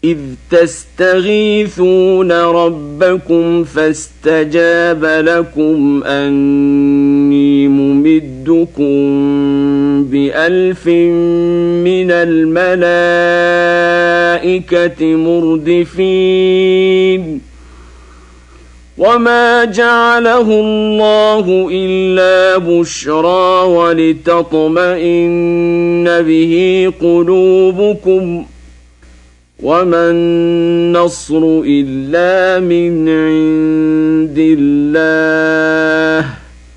إذ تستغيثون ربكم فاستجاب لكم أني ممدكم ب1000 من الملائكة مردفين وما جعله الله إلا بشرى ولتطمئن به قلوبكم وما النصر إلا من عند الله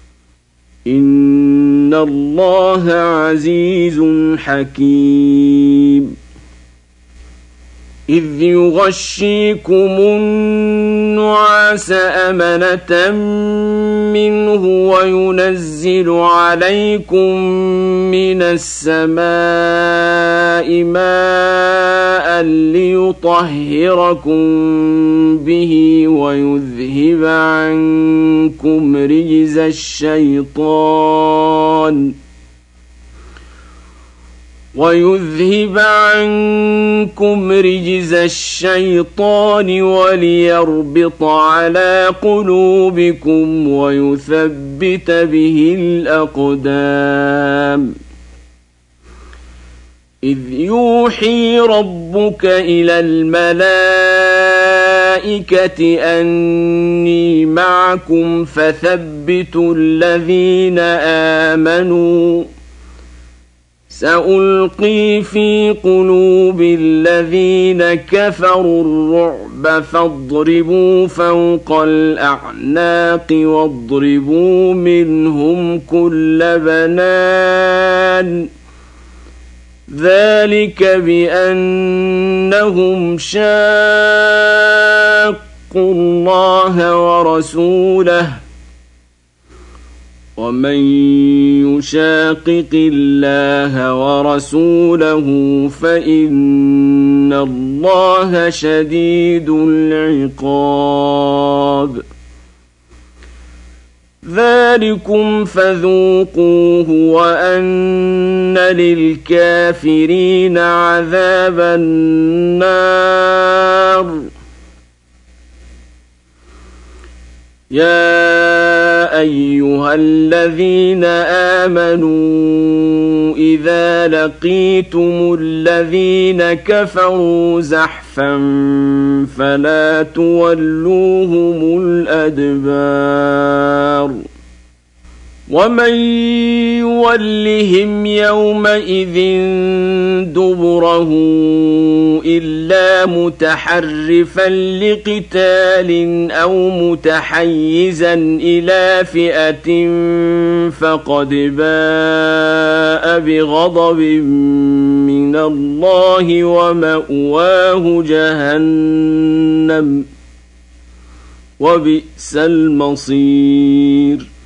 إن الله عزيز حكيم إذ يغشيكم النعاس أمنة منه وينزل عليكم من السماء ماء ليطهركم به ويذهب عنكم رجز الشيطان وليربط على قلوبكم ويثبت به الأقدام إذ يوحي ربك إلى الملائكة أني معكم فثبتوا الذين آمنوا سألقي في قلوب الذين كفروا الرعب فاضربوا فوق الأعناق واضربوا منهم كل بنان ذلك بأنهم شاقوا الله ورسوله ومن يشاقق الله ورسوله فإن الله شديد العقاب ذلكم فذوقوه وأن للكافرين عذاب النار يا أيها الذين آمنوا إذا لقيتم الذين كفروا زحفا فلا تولوهم الأدبار ومن يولهم يومئذ دبره إلا متحرفا لقتال أو متحيزا إلى فئة فقد باء بغضب من الله ومأواه جهنم وبئس المصير